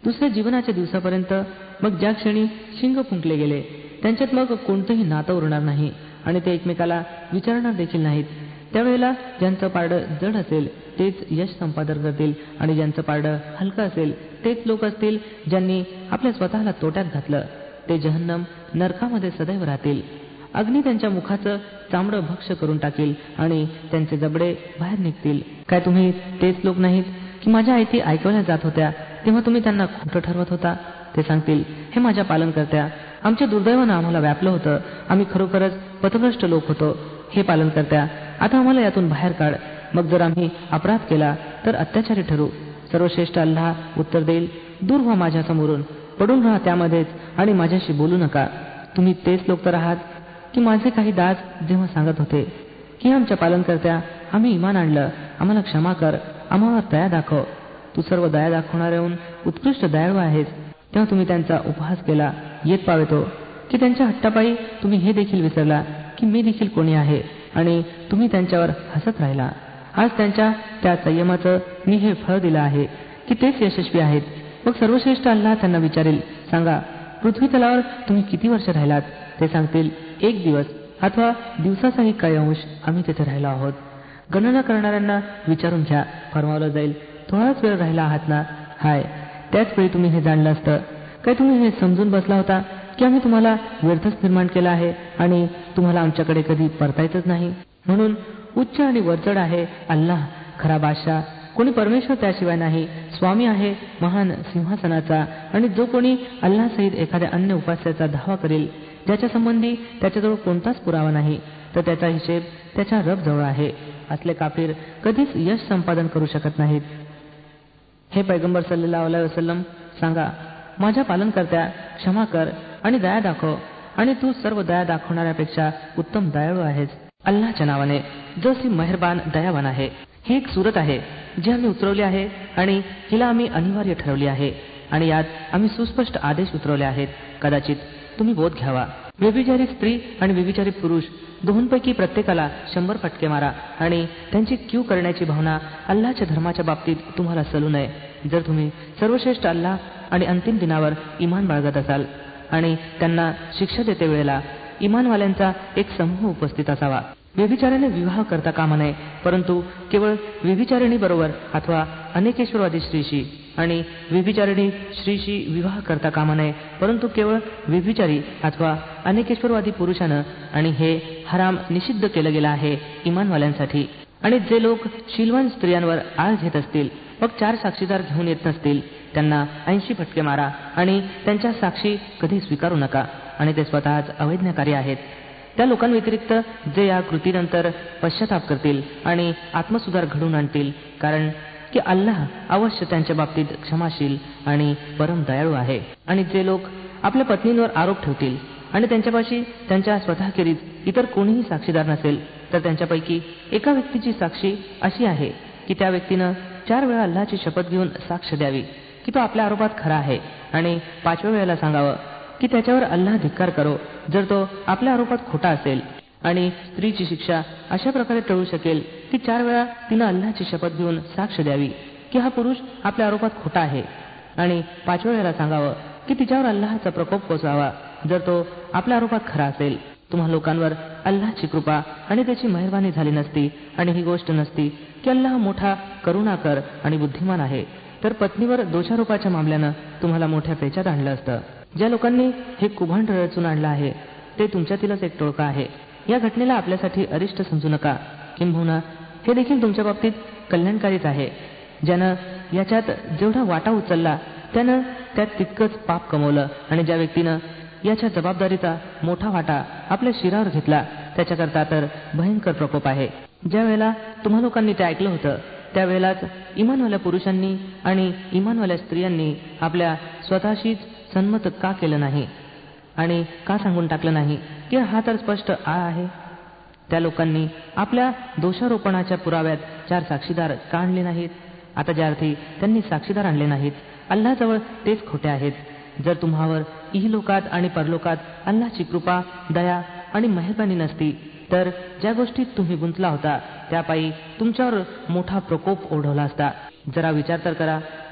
दुसऱ्या जीवनाच्या दिवसापर्यंत. मग ज्या क्षणी शिंग फुंकले गेले त्यांच्यात मग कोणतंही नातं उरणार नाही आणि ते एकमेकाला विचारणार देखील नाहीत. त्यावेळेला ज्यांचं पारडं जड असेल तेच यश संपादन करतील आणि ज्यांचं पारडं हलकं असेल तेच लोक असतील ज्यांनी आपल्या स्वतःला तोट्यात घातलं. ते जहन्नम नरकामध्ये सदैव राहतील. अग्नी त्यांच्या मुखाचं चामडं भक्ष करून टाकील आणि त्यांचे जबडे बाहेर निघतील. काय तुम्ही तेच लोक नाहीत की माझ्या आयती ऐकवल्या जात होत्या तेव्हा तुम्ही त्यांना खोटं ठरवत होता? ते सांगतील, हे माझ्या पालनकर्त्या, आमच्या दुर्दैवानं आम्हाला व्यापलं होतं. आम्ही खरोखरच पथभ्रष्ट लोक होतो. हे पालनकर्त्या, आता आम्हाला यातून बाहेर काढ. मग जर आम्ही अपराध केला तर अत्याचारी ठरू. सर्वश्रेष्ठ अल्लाह उत्तर देईल, दूर व्हा माझ्या समोरून, पडून राहा त्यामध्येच आणि माझ्याशी बोलू नका. तुम्ही तेच लोक तर आहात की माझे काही दास जेव्हा सांगत होते की आमच्या पालनकर्त्या, आम्ही इमान आणलं, आम्हाला क्षमा कर, आम्हावर दया दाखव. तू सर्व दया दाखवणाऱ्याहून उत्कृष्ट दयाळू आहेस. तेव्हा तुम्ही त्यांचा उपहास केला. येत पावेतो की त्यांच्या हट्टापायी तुम्ही हे देखील विसरला की मी देखील कोणी आहे आणि तुम्ही त्यांच्यावर हसत राहिला. आज त्यांच्या त्या संयमाचं मी हे फळ दिलं आहे की तेच यशस्वी आहेत. मग सर्वश्रेष्ठ अल्लाह त्यांना विचारेल, सांगा पृथ्वी तलावर तुम्ही किती वर्ष राहिलात? ते सांगतील, 1 दिवस अथवा दिवसाचाही काही अंश आम्ही तेथे राहिलो आहोत. गणना करणाऱ्यांना विचारून घ्या, फरमावलं जाईल, थोडाच वेळ राहिला आहात ना? हाय, त्याच वेळी तुम्ही हे जाणलं असतं. काय तुम्ही हे समजून बसला होता की आम्ही तुम्हाला व्यर्थच निर्माण केला आहे आणि तुम्हाला आमच्याकडे कधी परतायचंच नाही? म्हणून उच्च आणि वरचढ आहे अल्लाह, खरा बादशाह, कोणी परमेश्वर त्याशिवाय नाही. स्वामी आहे महान सिंहासनाचा. आणि जो कोणी अल्लाहसहित एखाद्या अन्य उपास्याचा धावा करेल ज्याच्या संबंधी त्याच्याजवळ कोणताच पुरावा नाही, तर त्याचा हिशेब त्याच्या रब जवळ आहे. असले काफिर कधीच यश संपादन करू शकत नाहीत. हे पैगंबर सल्लल्लाहु अलैहि वसल्लम, सांगा, माझ्या पालनकर्त्या, क्षमा कर आणि दया दाखव, आणि तू सर्व दया दाखवणाऱ्यापेक्षा उत्तम दयाळू आहेस. अल्लाहच्या नावाने, जो सी मेहरबान दयावान आहे. ही एक सूरत आहे जी आम्ही उतरवली आहे आणि हिला आम्ही अनिवार्य ठरवली आहे आणि यात आम्ही सुस्पष्ट आदेश उतरवले आहेत. कदाचित तुम्ही बोध घ्यावा. व्यभिचारी स्त्री आणि व्यभिचारी पुरुष दोहोंपैकी प्रत्येकाला 100 फटके मारा आणि त्यांची कीव करण्याची भावना अल्लाहच्या धर्माच्या बाबतीत तुम्हाला सलू नये. जर तुम्ही सर्वश्रेष्ठ अल्लाह आणि अंतिम दिनावर इमान बाळगत असाल. आणि त्यांना शिक्षा देते वेळेला इमानवाल्यांचा एक समूह उपस्थित असावा. व्यभिचाराने विवाह करता कामा नये, परंतु केवळ व्यभिचारिणी बरोबर अथवा अनेकेश्वरवादी स्त्रीशी. आणि व्यभिचारिणी स्त्रीशी विवाह करता कामा नये, परंतु केवळ व्यभिचारी अथवा अनेकेश्वरवादी पुरुषानं. आणि हे हराम निषिद्ध केलं गेलं आहे इमानवाल्यांसाठी. आणि जे लोक शीलवान स्त्रियांवर आळ घेत असतील मग 4 साक्षीदार घेऊन येत नसतील, त्यांना 80 फटके मारा आणि त्यांच्या साक्षी कधी स्वीकारू नका. आणि ते स्वतःच अवैज्ञाकारी आहेत. त्या लोकांव्यतिरिक्त जे या कृतीनंतर पश्चाताप करतील आणि आत्मसुधार घडवून आणतील, कारण की अल्लाह अवश्य त्यांच्या बाबतीत क्षमाशील आणि परम दयाळू आहे. आणि जे लोक आपल्या पत्नींवर आरोप ठेवतील आणि त्यांच्यापाशी त्यांच्या स्वतःखेरीज इतर कोणीही साक्षीदार नसेल, तर त्यांच्यापैकी एका व्यक्तीची साक्षी अशी आहे की त्या व्यक्तीनं 4 वेळा अल्लाहची शपथ घेऊन साक्ष द्यावी की तो आपल्या आरोपात खरा आहे आणि 5व्या वेळेला सांगावं की त्याच्यावर अल्लाह धिक्कार करो जर तो आपल्या आरोपात खोटा असेल. आणि स्त्रीची शिक्षा अशा प्रकारे टळू शकेल की 4 वेळा तिनं अल्लाहची शपथ घेऊन साक्ष द्यावी की हा पुरुष आपल्या आरोपात खोटा आहे आणि 5व्या वेळेला सांगावं की तिच्यावर अल्लाहचा प्रकोप कोसळावा जर तो आपल्या आरोपात खरा असेल. तुम्हा लोकांवर अल्लाहची कृपा आणि त्याची मेहरबानी झाली नसती आणि ही गोष्ट नसती की अल्लाह मोठा करुणाकर आणि बुद्धिमान आहे, तर पत्नीवर दोषारोपाच्या मामल्यानं तुम्हाला मोठ्या पेचात आणलं असतं. ज्या लोकांनी हे कुभांड रचून आणलं आहे ते तुमच्यातीलच एक टोळका आहे. या घटनेला आपल्यासाठी अरिष्ट समजू नका, किंबहुना हे देखील तुमच्या बाबतीत कल्याणकारीच आहे. ज्यानं याच्यात जेवढा वाटा उचलला त्यानं त्यात तितकंच पाप कमवलं, आणि ज्या व्यक्तीनं याच्या जबाबदारीचा मोठा वाटा आपल्या शिरावर घेतला त्याच्याकरता तर भयंकर प्रकोप आहे. ज्या वेळेला तुम्हा लोकांनी ते ऐकलं होतं त्यावेळेलाच इमानवाल्या पुरुषांनी आणि इमानवाल्या स्त्रियांनी आपल्या स्वतःशीच सन्मत का केलं नाही आणि का सांगून टाकलं नाही की हा तर स्पष्ट आळ आहे. त्या लोकांनी आपल्या दोषारोपणाच्या पुराव्यात 4 साक्षीदार का आणले नाहीत? आता ज्या अर्थी त्यांनी साक्षीदार आणले नाहीत, अल्लाहजवळ तेच खोटे आहेत. जर तुम्हावर इहलोकात आणि परलोकात अल्लाहची कृपा, दया आणि मेहरबानी नसती, तर ज्या गोष्टीत तुम्ही गुंतला होता त्यापायी तुमच्यावर मोठा प्रकोप ओढवला असता. जरा विचार तर करा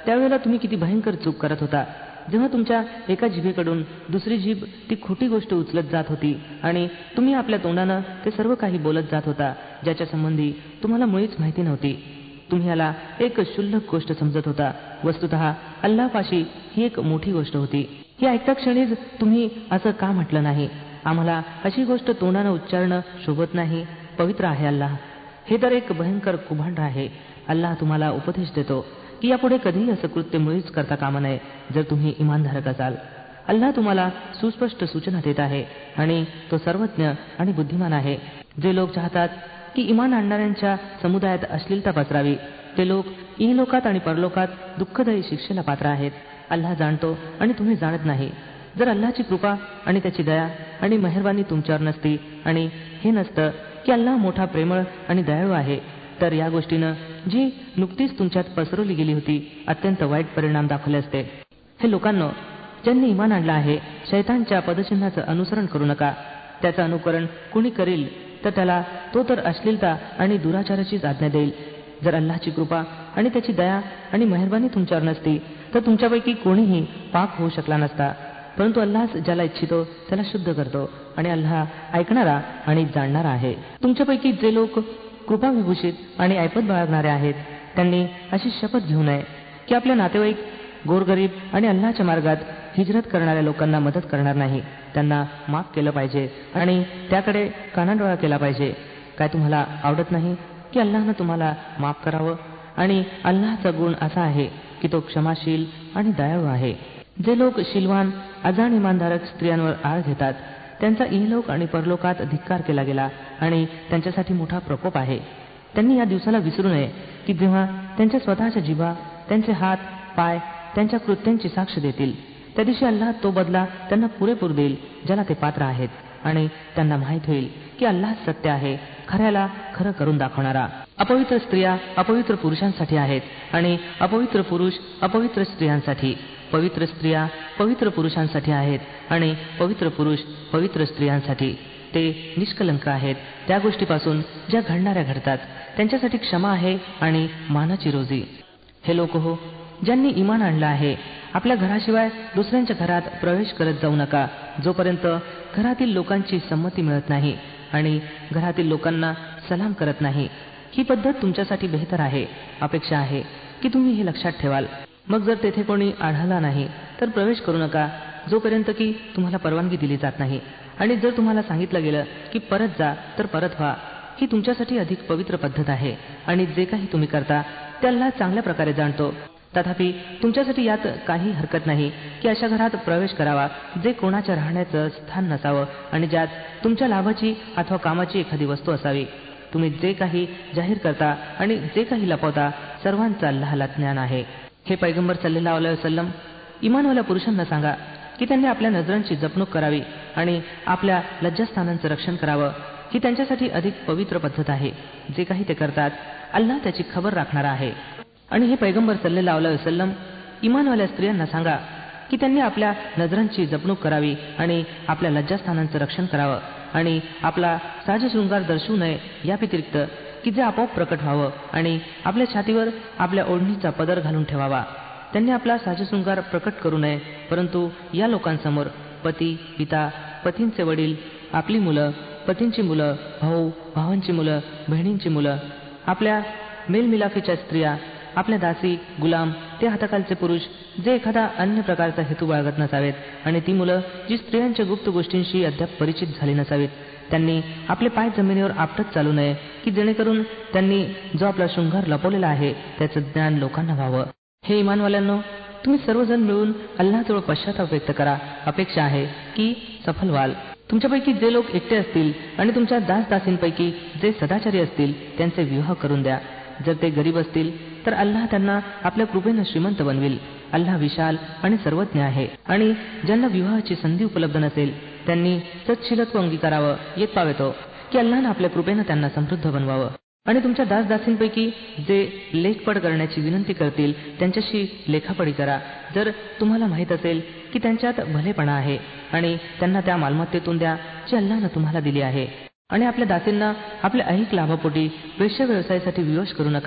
त्यावेळेला तुम्ही किती भयंकर चूक करत होता, जेव्हा तुमच्या एका जिभेकडून दुसरी जीभ ती खोटी गोष्ट उचलत जात होती आणि तुम्ही आपल्या तोंडानं ते सर्व काही बोलत जात होता ज्याच्या संबंधी तुम्हाला मुळीच माहिती नव्हती. तुम्ही याला एक क्षुल्लक गोष्ट समजत होता. वस्तुतः अल्लाहपाशी ही एक मोठी गोष्ट होती. ही ऐकता क्षणीच तुम्ही असं का म्हटलं नाही, आम्हाला अशी गोष्ट तोंडानं उच्चारणं शोभत नाही, पवित्र आहे अल्लाह. हे तर एक भयंकर कुभांड आहे. अल्लाह तुम्हाला उपदेश देतो की यापुढे कधीही असं कृत्य मुळीच करता कामा नये जर तुम्ही इमानधारक असाल. अल्लाह तुम्हाला सुस्पष्ट सूचना देत आहे आणि तो सर्वज्ञ आणि बुद्धिमान आहे. जे लोक चाहतात की इमान आणणाऱ्यांच्या समुदायात अश्लीलता पसरावी, ते लोक इहलोकात आणि परलोकात दुःखदायी शिक्षेला पात्र आहेत. अल्लाह जाणतो आणि तुम्ही जाणत नाही. जर अल्लाहची कृपा आणि त्याची दया आणि मेहरबानी तुमच्यावर नसती आणि हे नसतं की अल्लाह मोठा प्रेमळ आणि दयाळू आहे, तर या गोष्टीनं जी नुकतीच तुमच्यात पसरवली गेली होती अत्यंत वाईट परिणाम दाखवले असते. हे लोकांनो, ज्यांनी इमान आणलं आहे, शैतानच्या पदचिन्हाचं अनुसरण करू नका. त्याचं अनुकरण कुणी करील तर त्याला तो तर अश्लीलता आणि दुराचाराचीच आज्ञा देईल. जर अल्लाहची कृपा आणि त्याची दया आणि मेहरबानी तुमच्यावर नसती तर तुमच्यापैकी कोणीही पाक होऊ शकला नसता. परंतु अल्लाह ज्याला इच्छितो त्याला शुद्ध करतो आणि अल्लाह ऐकणारा आणि जाणणारा आहे. तुमच्यापैकी जे लोक कृपाविभूषित आणि ऐपत बाळगणारे आहेत, त्यांनी अशी शपथ घेऊ नये की आपल्या नातेवाईक, गोरगरीब आणि अल्लाहच्या मार्गात हिजरत करणाऱ्या लोकांना मदत करणार नाही. त्यांना माफ केलं पाहिजे आणि त्याकडे कानाडोळा केला पाहिजे. काय तुम्हाला आवडत नाही की अल्लाहनं तुम्हाला माफ करावं? आणि अल्लाहचा गुण असा आहे की तो क्षमाशील आणि दयाळू आहे. जे लोक शीलवान, अजाण इमानधारक स्त्रियांवर आळ घेतात, त्यांचा इहलोक आणि परलोकात धिक्कार केला गेला आणि त्यांच्यासाठी मोठा प्रकोप आहे. त्यांनी या दिवसाला विसरू नये की जेव्हा त्यांच्या स्वतःच्या जिभा, त्यांचे हात, पाय त्यांच्या कृत्यांची साक्ष देतील. त्या दिवशी अल्लाह तो बदला त्यांना पुरेपूर देईल ज्याला ते पात्र आहेत आणि त्यांना माहीत होईल की अल्लाह सत्य आहे, खऱ्याला खरं करून दाखवणारा. अपवित्र स्त्रिया अपवित्र पुरुषांसाठी आहेत आणि अपवित्र पुरुष अपवित्र स्त्रियांसाठी. पवित्र स्त्रिया पवित्र पुरुषांसाठी आहेत आणि पवित्र पुरुष पवित्र स्त्रियांसाठी. ते निष्कलंक आहेत त्या गोष्टीपासून ज्या घडणाऱ्या घडतात. त्यांच्यासाठी क्षमा आहे आणि मानाची रोजी. हे लोक हो, ज्यांनी इमान आणलं आहे, आपल्या घराशिवाय दुसऱ्यांच्या घरात प्रवेश करत जाऊ नका जोपर्यंत घरातील लोकांची संमती मिळत नाही आणि घरातील लोकांना सलाम करत नाही. ही पद्धत तुमच्यासाठी बेहतर आहे. अपेक्षा आहे की तुम्ही हे लक्षात ठेवाल. मग जर तेथे कोणी आढळला नाही तर प्रवेश करू नका जोपर्यंत की तुम्हाला परवानगी दिली जात नाही. आणि जर तुम्हाला सांगितलं गेलं की परत जा तर परत व्हा. ही तुमच्यासाठी अधिक पवित्र पद्धत आहे आणि जे काही तुम्ही करता ते अल्लाह चांगल्या प्रकारे जाणतो. तथापि तुमच्यासाठी यात काही हरकत नाही की अशा घरात प्रवेश करावा जे कोणाच्या राहण्याचं स्थान नसावं आणि ज्यात तुमच्या लाभाची अथवा कामाची एखादी वस्तू असावी. तुम्ही जे काही जाहीर करता आणि जे काही लपवता सर्वांचं अल्लाहला ज्ञान आहे. हे पैगंबर सल्लल्लाहु अलैहि वसल्लम, इमानवाल्या पुरुषांना सांगा की त्यांनी आपल्या नजरांची जपणूक करावी आणि आपल्या लज्जास्थानांचं रक्षण करावं. ही त्यांच्यासाठी अधिक पवित्र पद्धत आहे. जे काही ते करतात अल्लाह त्याची खबर राखणारा आहे. आणि हे पैगंबर सल्लल्लाहु अलैहि वसल्लम, इमानवाल्या स्त्रियांना सांगा की त्यांनी आपल्या नजरांची जपणूक करावी आणि आपल्या लज्जास्थानांचं रक्षण करावं आणि आपला साजशृंगार दर्शवू नये या व्यतिरिक्त की जे आपोआप प्रकट व्हावं आणि आपल्या छातीवर आपल्या ओढणीचा पदर घालून ठेवावा. त्यांनी आपला साजशृंगार प्रकट करू नये, परंतु या लोकांसमोर पती, पिता, पतींचे वडील, आपली मुलं, पतींची मुलं, भाऊ, भावांची मुलं, बहिणींची मुलं, आपल्या मेलमिलाफीच्या स्त्रिया, आपल्या दासी, गुलाम, ते हाताखालचे पुरुष जे एखादा अन्य प्रकारचा हेतू बाळगत नसावेत आणि ती मुलं जी स्त्रियांच्या गुप्त गोष्टींशी अद्याप परिचित झाली नसावीत. त्यांनी आपले पाय जमिनीवर आपटत चालू नये की जेणेकरून त्यांनी जो आपला शृंगार लपवलेला आहे त्याचं ज्ञान लोकांना व्हावं. हे इमानवाल्यांनो, तुम्ही सर्वजण मिळून अल्लाहजवळ पश्चाताप व्यक्त करा. अपेक्षा आहे की सफल व्हाल. तुमच्यापैकी जे लोक एकटे असतील आणि तुमच्या दासदासींपैकी जे सदाचारी असतील त्यांचे विवाह करून द्या. जर ते गरीब असतील तर अल्लाह त्यांना आपल्या कृपेनं श्रीमंत बनविल. अल्लाह विशाल आणि सर्वज्ञ आहे. आणि ज्यांना विवाहाची संधी उपलब्ध नसेल त्यांनी सत्शीलत्व अंगीकारावं. येत पावेतो की अल्लाहनं आपल्या कृपेनं त्यांना समृद्ध बनवावं. आणि तुमच्या दासदासींपैकी जे लेखपड करण्याची विनंती करतील त्यांच्याशी लेखापडी करा. जर तुम्हाला माहीत असेल की त्यांच्यात भलेपणा आहे आणि त्यांना त्या मालमत्तेतून द्या जी अल्लाहनं तुम्हाला दिली आहे. आणि आपल्या दासींना आपल्या ऐहिक लाभापोटी वेश्या व्यवसायासाठी विवश करू नका.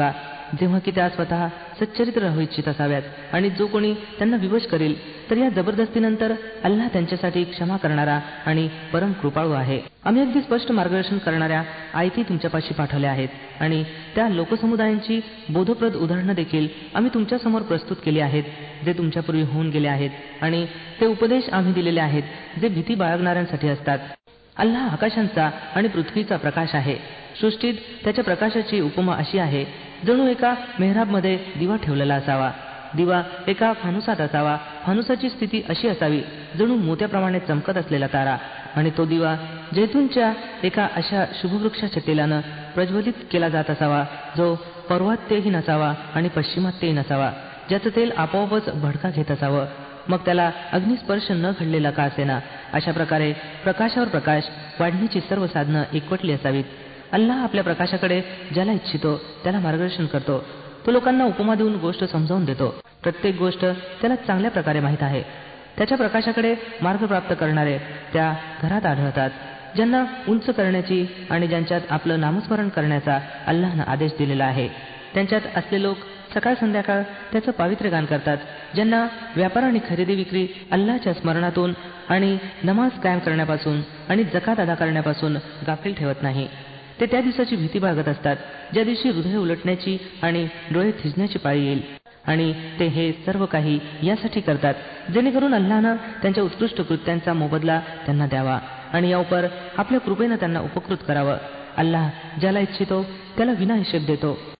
जेव्हा की त्या स्वतः सच्चरित्र राहू इच्छित असाव्यात. आणि जो कोणी त्यांना विवश करेल तर या जबरदस्तीनंतर अल्लाह त्यांच्यासाठी क्षमा करणारा आणि परम कृपाळू आहे. आम्ही अगदी स्पष्ट मार्गदर्शन करणाऱ्या आयती तुमच्यापाशी पाठवल्या आहेत आणि त्या लोकसमुदायांची बोधप्रद उदाहरणं देखील आम्ही तुमच्यासमोर प्रस्तुत केली आहेत जे तुमच्यापूर्वी होऊन गेले आहेत. आणि ते उपदेश आम्ही दिलेले आहेत जे भीती बाळगणाऱ्यांसाठी असतात. अल्लाह आकाशांचा आणि पृथ्वीचा प्रकाश आहे. सृष्टीत त्याच्या प्रकाशाची उपमा अशी आहे जणू एका मेहराबमध्ये दिवा ठेवलेला असावा. दिवा एका फानुसात असावा. फानुसाची स्थिती अशी असावी जणू मोत्याप्रमाणे चमकत असलेला तारा. आणि तो दिवा जैतूनच्या एका अशा शुभवृक्षाच्या तेलानं प्रज्वलित केला जात असावा जो पौर्वात्यही नसावा आणि पश्चिमात्यही नसावा, ज्याचं तेल आपोआपच भडका घेत असावं, मग त्याला अग्निस्पर्श न घडलेला का असेना. अशा प्रकारे प्रकाशावर प्रकाश वाढण्याची सर्व साधनं एकवटली असावीत. अल्लाह आपल्या प्रकाशाकडे ज्याला इच्छितो त्याला मार्गदर्शन करतो. तो लोकांना उपमा देऊन गोष्ट समजावून देतो. प्रत्येक गोष्ट त्याला चांगल्या प्रकारे माहीत आहे. त्याच्या प्रकाशाकडे मार्ग प्राप्त करणारे त्या घरात आढळतात ज्यांना उंच करण्याची आणि ज्यांच्यात आपलं नामस्मरण करण्याचा अल्लाहनं आदेश दिलेला आहे. त्यांच्यात असले लोक सकाळ संध्याकाळ त्याचं पावित्र्यगान करतात, ज्यांना व्यापार आणि खरेदी विक्री अल्लाहच्या स्मरणातून आणि नमाज कायम करण्यापासून आणि जकात अदा करण्यापासून गाफील ठेवत नाही. ते त्या दिवसाची भीती बाळगत असतात ज्या दिवशी हृदय उलटण्याची आणि डोळे थिजण्याची पाळी येईल. आणि ते हे सर्व काही यासाठी करतात जेणेकरून अल्लाहनं त्यांच्या उत्कृष्ट कृत्यांचा मोबदला त्यांना द्यावा आणि या उपर आपल्या कृपेनं त्यांना उपकृत करावं. अल्लाह ज्याला इच्छितो त्याला विनाहिशेब देतो.